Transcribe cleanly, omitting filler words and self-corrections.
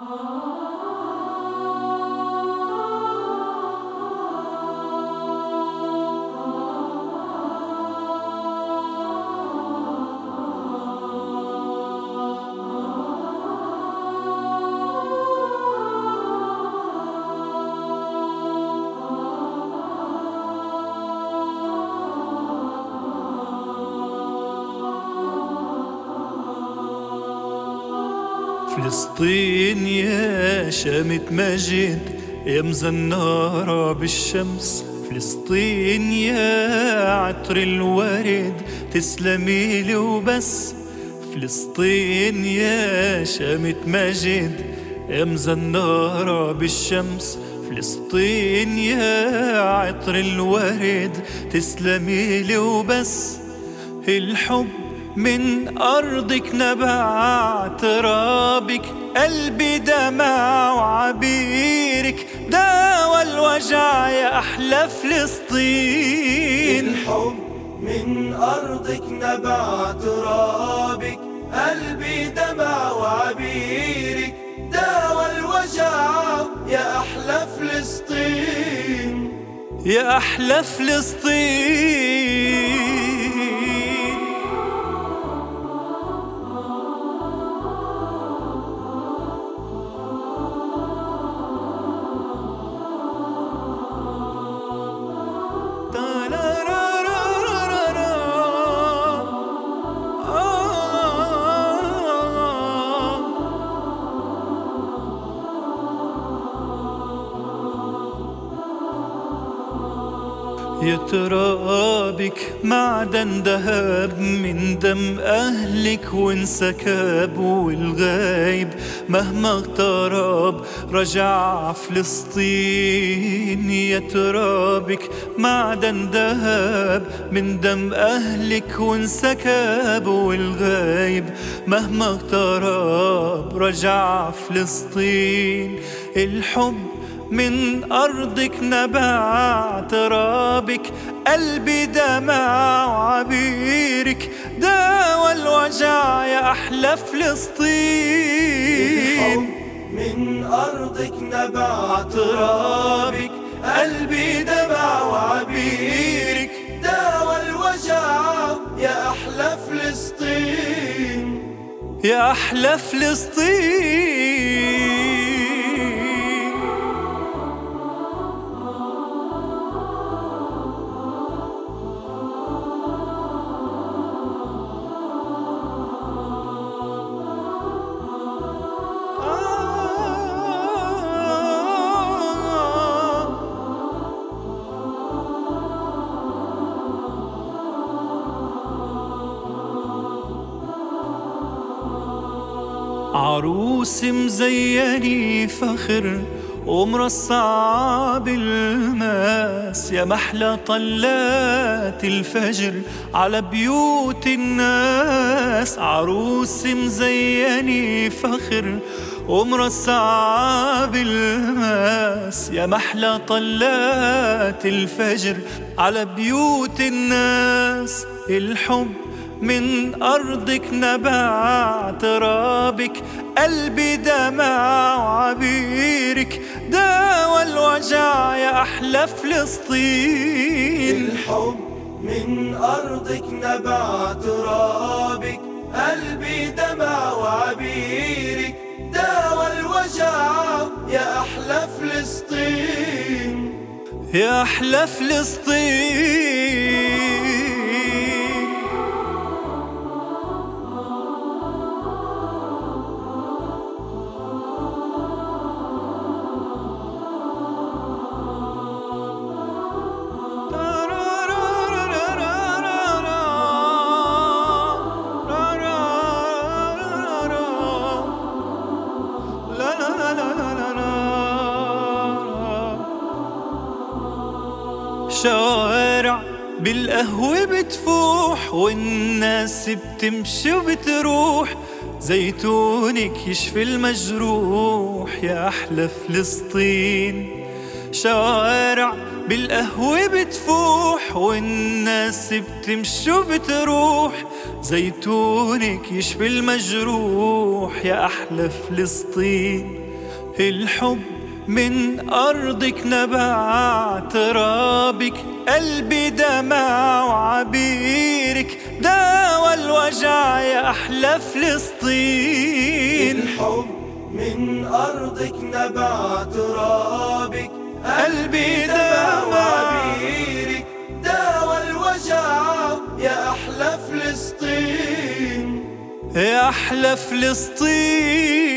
فلسطين يا شامة مجد يا مزنارة بالشمس، فلسطين يا عطر الورد تسلمي لي وبس. فلسطين يا شامة مجد يا مزنارة بالشمس، فلسطين يا عطر الورد تسلمي لي وبس. الحب من أرضك نبع ترابك، قلبي دمع وعبيرك داوى الوجع يا أحلى فلسطين. الحب من أرضك نبع ترابك، قلبي دمع وعبيرك داوى الوجع يا أحلى فلسطين، يا أحلى فلسطين. يا ترابك معدن ذهب من دم أهلك وانسكب، والغايب مهما اغترب رجع فلسطين. يا ترابك معدن ذهب من دم أهلك وانسكب، والغايب مهما اغترب رجع فلسطين. الحب من أرضك نبع ترابك، قلبي دمع وعبيرك داوى الوجع يا أحلى فلسطين. الحب من أرضك نبع ترابك، قلبي دمع وعبيرك داوى الوجع يا أحلى فلسطين، يا أحلى فلسطين. عروس مزيني فخر ومرصعة بالماس، يا محلى طلات الفجر على بيوت الناس. عروس مزيني فخر ومرصعة بالماس، يا محلى طلات الفجر على بيوت الناس. الحب من أرضك نبع ترابك، قلبي دمع وعبيرك داوى الوجع يا أحلى فلسطين. الحب من أرضك نبع ترابك، قلبي دمع وعبيرك داوى الوجع يا أحلى فلسطين، يا أحلى فلسطين. شوارع بالقهوة بتفوح والناس بتمشي وبتروح، زيتونك يشفي المجروح يا أحلى فلسطين. شوارع بالقهوة بتفوح والناس بتمشي وبتروح، زيتونك يشفي المجروح يا أحلى فلسطين، الحب من أرضك نبع ترابك، قلبي دمع وعبيرك داوى الوجع يا أحلى فلسطين. الحب من أرضك نبع ترابك، قلبي دمع وعبيرك داوى الوجع يا أحلى فلسطين، يا أحلى فلسطين.